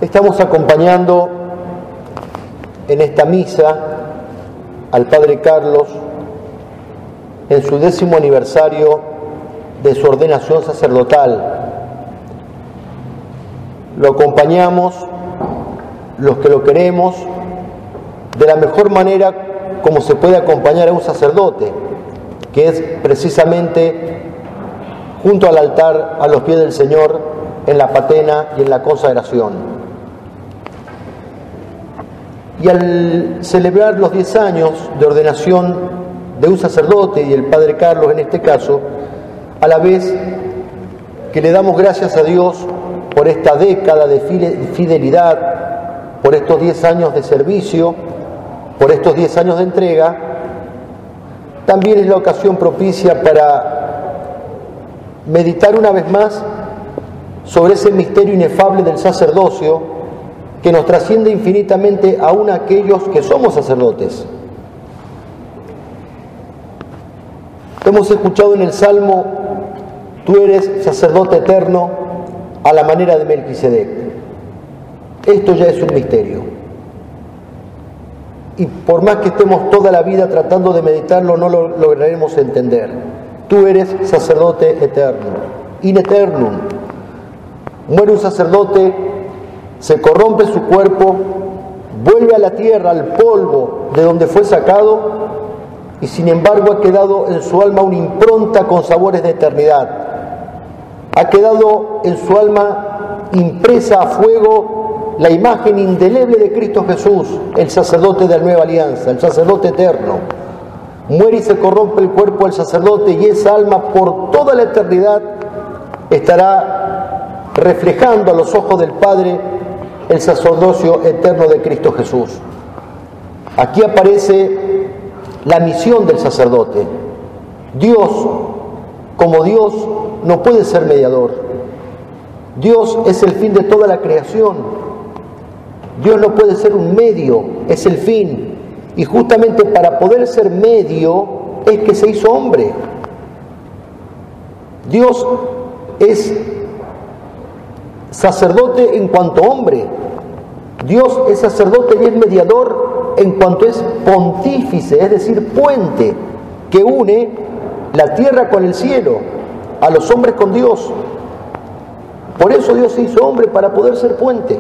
Estamos acompañando en esta misa al Padre Carlos en su 10º aniversario de su ordenación sacerdotal. Lo acompañamos, los que lo queremos, de la mejor manera como se puede acompañar a un sacerdote, que es precisamente junto al altar, a los pies del Señor, en la patena y en la consagración. Y al celebrar los 10 años de ordenación de un sacerdote y el Padre Carlos en este caso, a la vez que le damos gracias a Dios por esta década de fidelidad, por estos 10 años de servicio, por estos 10 años de entrega, también es la ocasión propicia para meditar una vez más sobre ese misterio inefable del sacerdocio que nos trasciende infinitamente aún a aquellos que somos sacerdotes. Hemos escuchado en el Salmo: tú eres sacerdote eterno a la manera de Melquisedec. Esto ya es un misterio. Y por más que estemos toda la vida tratando de meditarlo, no lo lograremos entender. Tú eres sacerdote eterno, in eternum. Muere un sacerdote, se corrompe su cuerpo, vuelve a la tierra, al polvo de donde fue sacado, y sin embargo ha quedado en su alma una impronta con sabores de eternidad. Ha quedado en su alma impresa a fuego la imagen indeleble de Cristo Jesús, el sacerdote de la nueva alianza, el sacerdote eterno. Muere y se corrompe el cuerpo del sacerdote, y esa alma por toda la eternidad estará reflejando a los ojos del Padre el sacerdocio eterno de Cristo Jesús. Aquí aparece la misión del sacerdote. Dios, como Dios, no puede ser mediador. Dios es el fin de toda la creación. Dios no puede ser un medio, es el fin. Y justamente para poder ser medio es que se hizo hombre. Dios es sacerdote en cuanto hombre. Dios es sacerdote y es mediador en cuanto es pontífice, es decir, puente que une la tierra con el cielo, a los hombres con Dios. Por eso Dios se hizo hombre, para poder ser puente.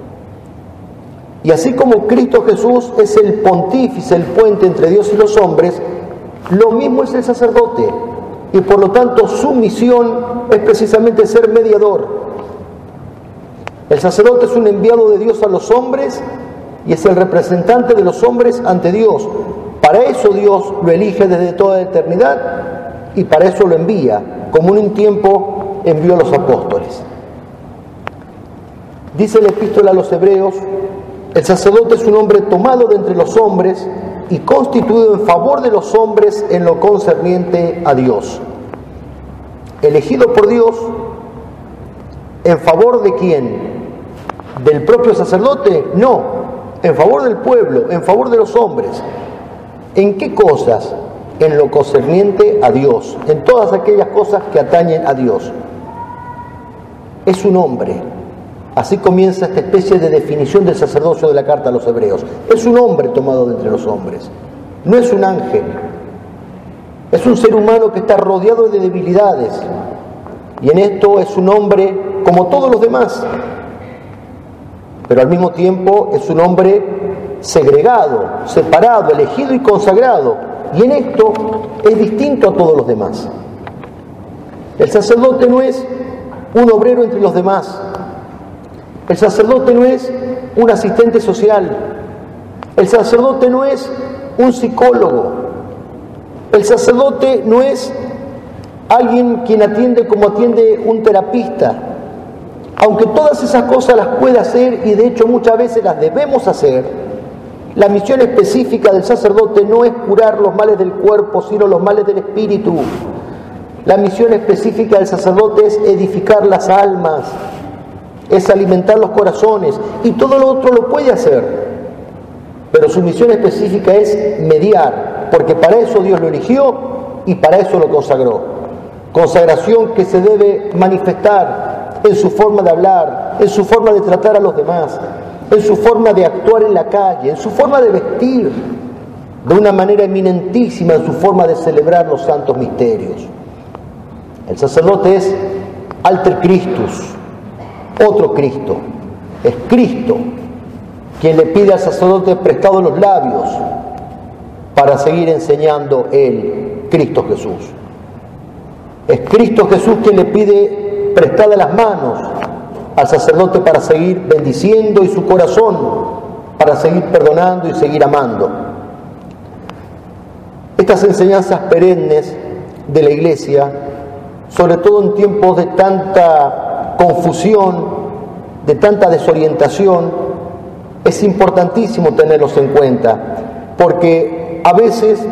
Y así como Cristo Jesús es el pontífice, el puente entre Dios y los hombres, lo mismo es el sacerdote. Y por lo tanto su misión es precisamente ser mediador. El sacerdote es un enviado de Dios a los hombres y es el representante de los hombres ante Dios. Para eso Dios lo elige desde toda la eternidad y para eso lo envía, como en un tiempo envió a los apóstoles. Dice la epístola a los Hebreos: el sacerdote es un hombre tomado de entre los hombres y constituido en favor de los hombres en lo concerniente a Dios. Elegido por Dios, ¿en favor de quién? ¿Del propio sacerdote? No, en favor del pueblo, en favor de los hombres. ¿En qué cosas? En lo concerniente a Dios, en todas aquellas cosas que atañen a Dios. Es un hombre. Así comienza esta especie de definición del sacerdocio de la carta a los Hebreos. Es un hombre tomado de entre los hombres. No es un ángel. Es un ser humano que está rodeado de debilidades. Y en esto es un hombre como todos los demás. Pero al mismo tiempo es un hombre segregado, separado, elegido y consagrado. Y en esto es distinto a todos los demás. El sacerdote no es un obrero entre los demás. El sacerdote no es un asistente social. El sacerdote no es un psicólogo. El sacerdote no es alguien quien atiende como atiende un terapista. Aunque todas esas cosas las puede hacer, y de hecho muchas veces las debemos hacer, la misión específica del sacerdote no es curar los males del cuerpo, sino los males del espíritu. La misión específica del sacerdote es edificar las almas, es alimentar los corazones, y todo lo otro lo puede hacer. Pero su misión específica es mediar, porque para eso Dios lo eligió y para eso lo consagró. Consagración que se debe manifestar en su forma de hablar, en su forma de tratar a los demás, en su forma de actuar en la calle, en su forma de vestir, de una manera eminentísima en su forma de celebrar los santos misterios. El sacerdote es alter Christus, otro Cristo. Es Cristo quien le pide al sacerdote prestado los labios para seguir enseñando Él, Cristo Jesús. Es Cristo Jesús quien le pide prestadas las manos al sacerdote para seguir bendiciendo y su corazón para seguir perdonando y seguir amando. Estas enseñanzas perennes de la Iglesia, sobre todo en tiempos de tanta confusión, de tanta desorientación, es importantísimo tenerlos en cuenta, porque a veces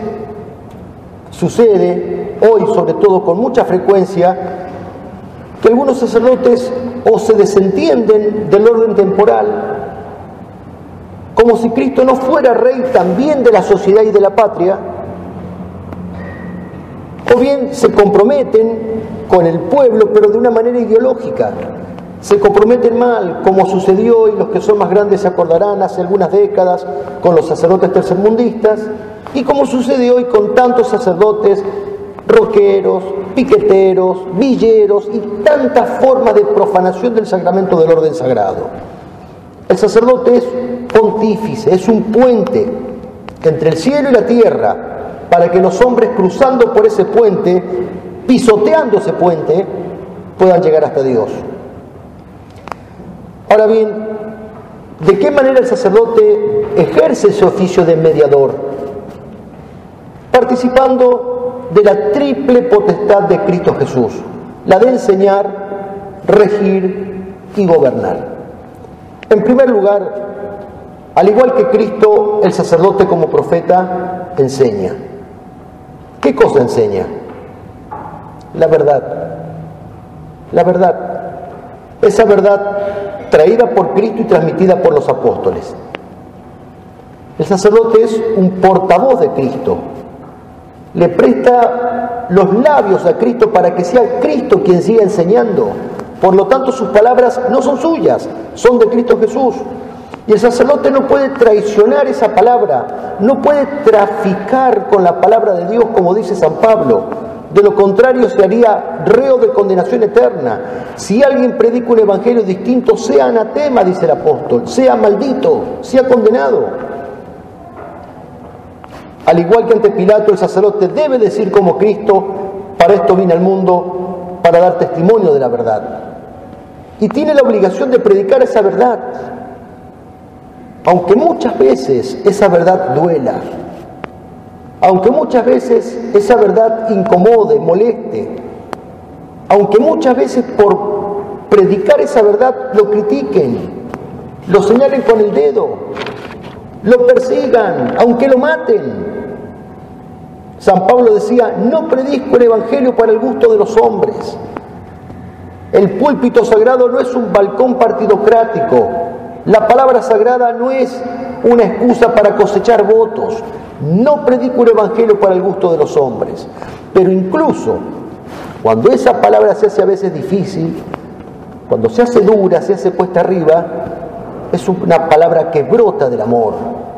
sucede, hoy sobre todo con mucha frecuencia, que algunos sacerdotes o se desentienden del orden temporal, como si Cristo no fuera rey también de la sociedad y de la patria, o bien se comprometen con el pueblo, pero de una manera ideológica. Se comprometen mal, como sucedió, y los que son más grandes se acordarán, hace algunas décadas con los sacerdotes tercermundistas, y como sucede hoy con tantos sacerdotes roqueros, piqueteros, villeros y tantas formas de profanación del sacramento del orden sagrado. El sacerdote es pontífice, es un puente entre el cielo y la tierra, para que los hombres cruzando por ese puente, pisoteando ese puente, puedan llegar hasta Dios. Ahora bien, ¿de qué manera el sacerdote ejerce ese oficio de mediador? Participando de la triple potestad de Cristo Jesús, la de enseñar, regir y gobernar. En primer lugar, al igual que Cristo, el sacerdote como profeta enseña. ¿Qué cosa enseña? La verdad. La verdad. Esa verdad traída por Cristo y transmitida por los apóstoles. El sacerdote es un portavoz de Cristo. Le presta los labios a Cristo para que sea Cristo quien siga enseñando. Por lo tanto, sus palabras no son suyas, son de Cristo Jesús. Y el sacerdote no puede traicionar esa palabra, no puede traficar con la palabra de Dios, como dice San Pablo. De lo contrario, se haría reo de condenación eterna. Si alguien predica un evangelio distinto, sea anatema, dice el apóstol, sea maldito, sea condenado. Al igual que ante Pilato, el sacerdote debe decir como Cristo: para esto vine al mundo, para dar testimonio de la verdad. Y tiene la obligación de predicar esa verdad, aunque muchas veces esa verdad duela, aunque muchas veces esa verdad incomode, moleste, aunque muchas veces por predicar esa verdad lo critiquen, lo señalen con el dedo, lo persigan, aunque lo maten. San Pablo decía: no predico el evangelio para el gusto de los hombres. El púlpito sagrado no es un balcón partidocrático. La palabra sagrada no es una excusa para cosechar votos. No predico el evangelio para el gusto de los hombres. Pero incluso cuando esa palabra se hace a veces difícil, cuando se hace dura, se hace cuesta arriba, es una palabra que brota del amor,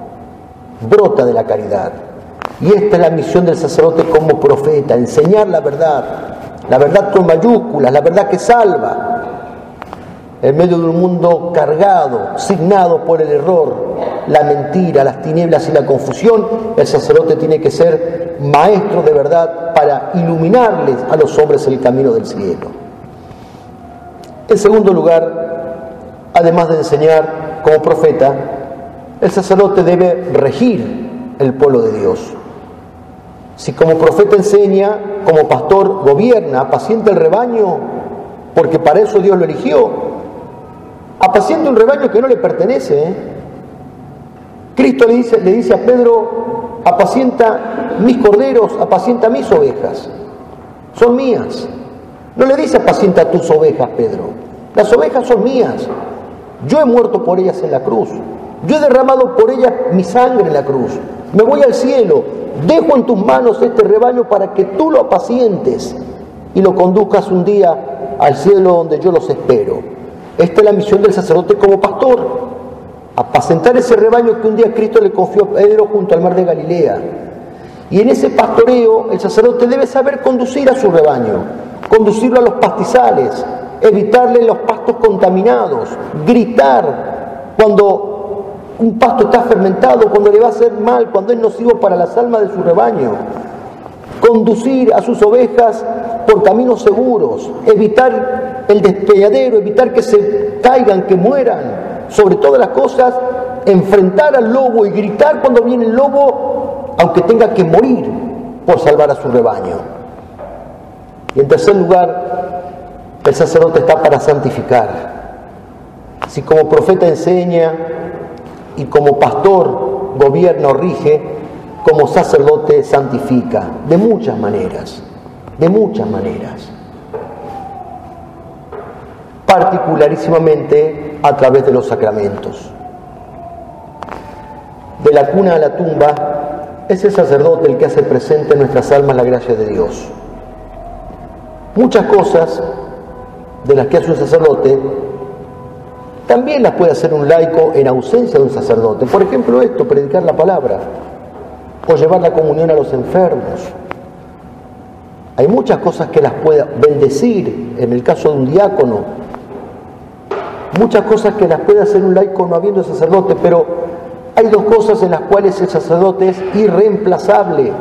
brota de la caridad. Y esta es la misión del sacerdote como profeta: enseñar la verdad con mayúsculas, la verdad que salva. En medio de un mundo cargado, signado por el error, la mentira, las tinieblas y la confusión, el sacerdote tiene que ser maestro de verdad para iluminarles a los hombres el camino del cielo. En segundo lugar, además de enseñar como profeta, el sacerdote debe regir el pueblo de Dios. Si como profeta enseña, como pastor gobierna, apacienta el rebaño, porque para eso Dios lo eligió. Apacienta un rebaño que no le pertenece. Cristo le dice a Pedro: apacienta mis corderos, apacienta mis ovejas, son mías. No le dice: apacienta tus ovejas, Pedro. Las ovejas son mías. Yo he muerto por ellas en la cruz. Yo he derramado por ellas mi sangre en la cruz. Me voy al cielo. Dejo en tus manos este rebaño para que tú lo apacientes y lo conduzcas un día al cielo donde yo los espero. Esta es la misión del sacerdote como pastor: apacentar ese rebaño que un día Cristo le confió a Pedro junto al mar de Galilea. Y en ese pastoreo el sacerdote debe saber conducir a su rebaño, conducirlo a los pastizales, evitarle los pastos contaminados, gritar cuando un pasto está fermentado, cuando le va a hacer mal, cuando es nocivo para las almas de su rebaño, conducir a sus ovejas por caminos seguros, evitar el despeñadero, evitar que se caigan, que mueran. Sobre todas las cosas, enfrentar al lobo y gritar cuando viene el lobo, aunque tenga que morir por salvar a su rebaño. Y en tercer lugar, el sacerdote está para santificar. Si como profeta enseña y como pastor gobierna o rige, como sacerdote santifica, de muchas maneras, particularísimamente a través de los sacramentos. De la cuna a la tumba, es el sacerdote el que hace presente en nuestras almas la gracia de Dios. Muchas cosas de las que hace un sacerdote también las puede hacer un laico en ausencia de un sacerdote. Por ejemplo, esto, predicar la palabra o llevar la comunión a los enfermos. Hay muchas cosas que las puede bendecir en el caso de un diácono, muchas cosas que las puede hacer un laico no habiendo sacerdote, pero hay dos cosas en las cuales el sacerdote es irreemplazable.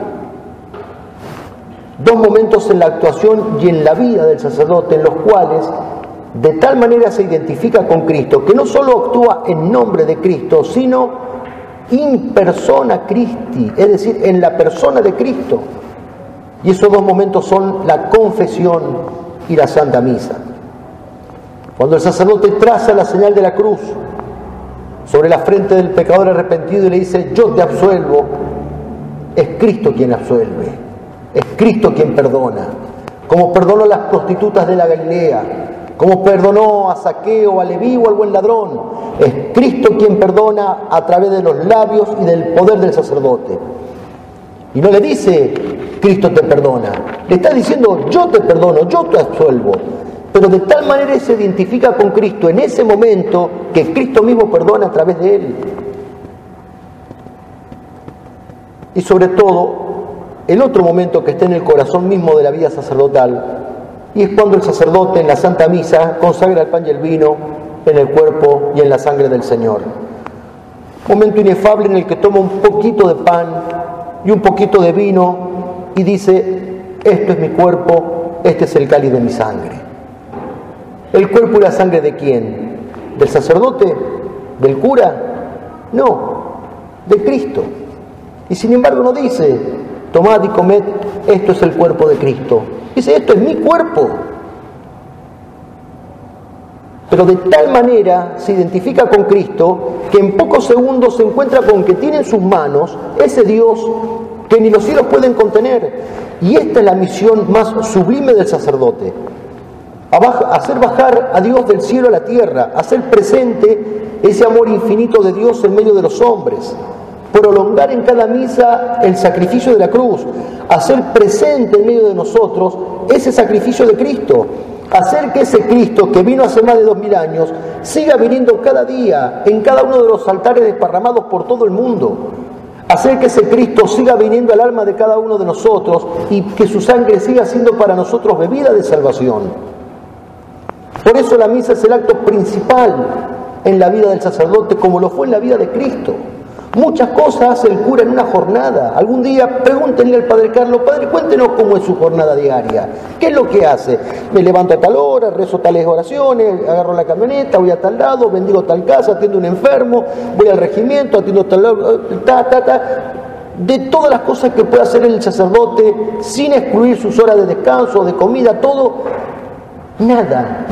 Dos momentos en la actuación y en la vida del sacerdote en los cuales de tal manera se identifica con Cristo, que no solo actúa en nombre de Cristo, sino in persona Christi, es decir, en la persona de Cristo. Y esos dos momentos son la confesión y la Santa Misa. Cuando el sacerdote traza la señal de la cruz sobre la frente del pecador arrepentido y le dice: yo te absuelvo, es Cristo quien absuelve, es Cristo quien perdona, como perdonó a las prostitutas de la Galilea, como perdonó a Zaqueo, a Leví o al buen ladrón. Es Cristo quien perdona a través de los labios y del poder del sacerdote. Y no le dice: Cristo te perdona, le está diciendo: yo te perdono, yo te absuelvo. Pero de tal manera se identifica con Cristo en ese momento que Cristo mismo perdona a través de él. Y sobre todo, el otro momento que está en el corazón mismo de la vida sacerdotal, y es cuando el sacerdote en la Santa Misa consagra el pan y el vino en el cuerpo y en la sangre del Señor. Momento inefable en el que toma un poquito de pan y un poquito de vino y dice: esto es mi cuerpo, este es el cáliz de mi sangre. ¿El cuerpo y la sangre de quién? ¿Del sacerdote? ¿Del cura? No, de Cristo. Y sin embargo no dice: tomad y comed, esto es el cuerpo de Cristo. Dice: esto es mi cuerpo. Pero de tal manera se identifica con Cristo que en pocos segundos se encuentra con que tiene en sus manos ese Dios que ni los cielos pueden contener. Y esta es la misión más sublime del sacerdote: hacer bajar a Dios del cielo a la tierra, hacer presente ese amor infinito de Dios en medio de los hombres, prolongar en cada misa el sacrificio de la cruz, hacer presente en medio de nosotros ese sacrificio de Cristo, hacer que ese Cristo que vino hace más de 2000 años siga viniendo cada día en cada uno de los altares desparramados por todo el mundo, hacer que ese Cristo siga viniendo al alma de cada uno de nosotros y que su sangre siga siendo para nosotros bebida de salvación. Por eso la misa es el acto principal en la vida del sacerdote, como lo fue en la vida de Cristo. Muchas cosas hace el cura en una jornada. Algún día pregúntenle al Padre Carlos: Padre, cuéntenos cómo es su jornada diaria. ¿Qué es lo que hace? Me levanto a tal hora, rezo tales oraciones, agarro la camioneta, voy a tal lado, bendigo tal casa, atiendo a un enfermo, voy al regimiento, atiendo tal lado, De todas las cosas que puede hacer el sacerdote, sin excluir sus horas de descanso, de comida, todo, nada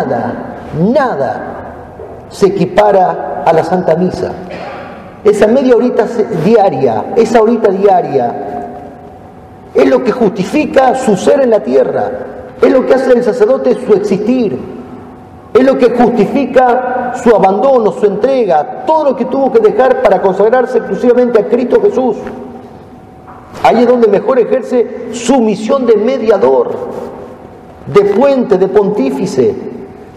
se equipara a la Santa Misa. Esa media horita diaria, esa horita diaria, es lo que justifica su ser en la tierra, es lo que hace del sacerdote su existir, es lo que justifica su abandono, su entrega, todo lo que tuvo que dejar para consagrarse exclusivamente a Cristo Jesús. Ahí es donde mejor ejerce su misión de mediador, de puente, de pontífice,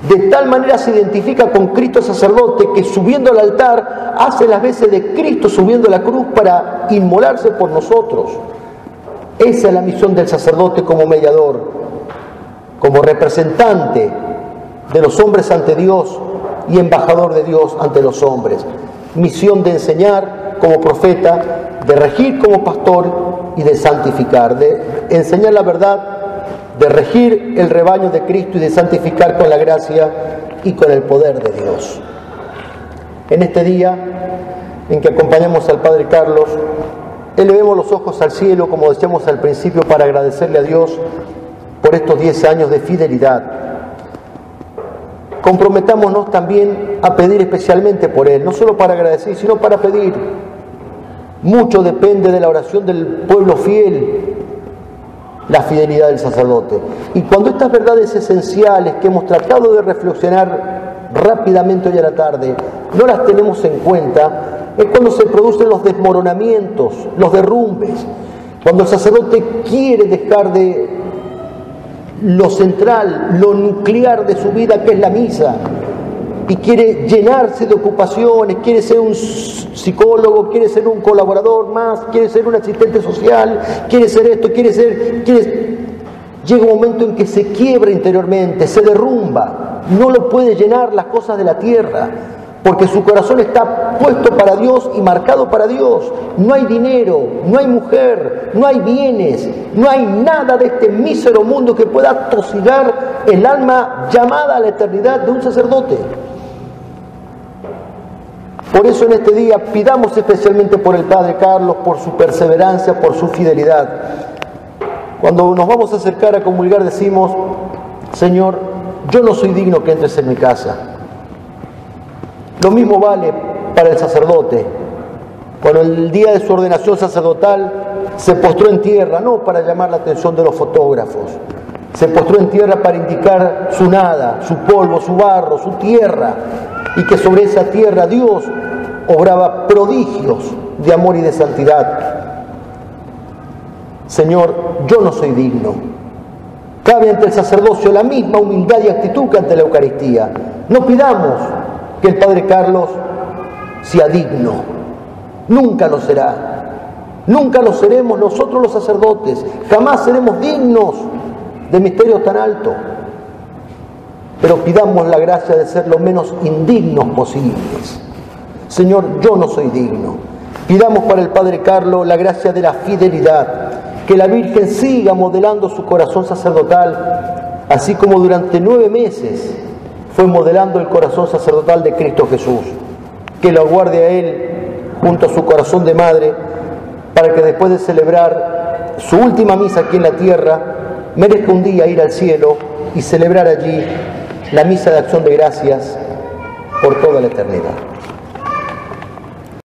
De tal manera se identifica con Cristo sacerdote que subiendo al altar hace las veces de Cristo subiendo a la cruz para inmolarse por nosotros. Esa es la misión del sacerdote como mediador, como representante de los hombres ante Dios y embajador de Dios ante los hombres. Misión de enseñar como profeta, de regir como pastor y de santificar, de enseñar la verdad, de regir el rebaño de Cristo y de santificar con la gracia y con el poder de Dios. En este día en que acompañamos al Padre Carlos, elevemos los ojos al cielo, como decíamos al principio, para agradecerle a Dios por estos 10 años de fidelidad. Comprometámonos también a pedir especialmente por Él, no solo para agradecer, sino para pedir. Mucho depende de la oración del pueblo fiel, la fidelidad del sacerdote. Y cuando estas verdades esenciales que hemos tratado de reflexionar rápidamente hoy a la tarde, no las tenemos en cuenta, es cuando se producen los desmoronamientos, los derrumbes, cuando el sacerdote quiere dejar de lo central, lo nuclear de su vida, que es la misa, y quiere llenarse de ocupaciones, quiere ser un psicólogo, quiere ser un colaborador más, quiere ser un asistente social, quiere ser esto, llega un momento en que se quiebra interiormente, se derrumba, no lo puede llenar las cosas de la tierra, porque su corazón está puesto para Dios y marcado para Dios. No hay dinero, no hay mujer, no hay bienes, no hay nada de este mísero mundo que pueda atosigar el alma llamada a la eternidad de un sacerdote. Por eso en este día pidamos especialmente por el Padre Carlos, por su perseverancia, por su fidelidad. Cuando nos vamos a acercar a comulgar decimos: Señor, yo no soy digno que entres en mi casa. Lo mismo vale para el sacerdote. Cuando el día de su ordenación sacerdotal se postró en tierra, no para llamar la atención de los fotógrafos, se postró en tierra para indicar su nada, su polvo, su barro, su tierra, y que sobre esa tierra Dios obraba prodigios de amor y de santidad. Señor, yo no soy digno. Cabe ante el sacerdocio la misma humildad y actitud que ante la Eucaristía. No pidamos que el Padre Carlos sea digno. Nunca lo será. Nunca lo seremos nosotros los sacerdotes. Jamás seremos dignos de misterios tan altos. Pero pidamos la gracia de ser lo menos indignos posibles. Señor, yo no soy digno. Pidamos para el Padre Carlos la gracia de la fidelidad. Que la Virgen siga modelando su corazón sacerdotal, así como durante 9 meses fue modelando el corazón sacerdotal de Cristo Jesús. Que lo guarde a Él junto a su corazón de madre, para que después de celebrar su última misa aquí en la tierra, merezca un día ir al cielo y celebrar allí la misa de acción de gracias por toda la eternidad.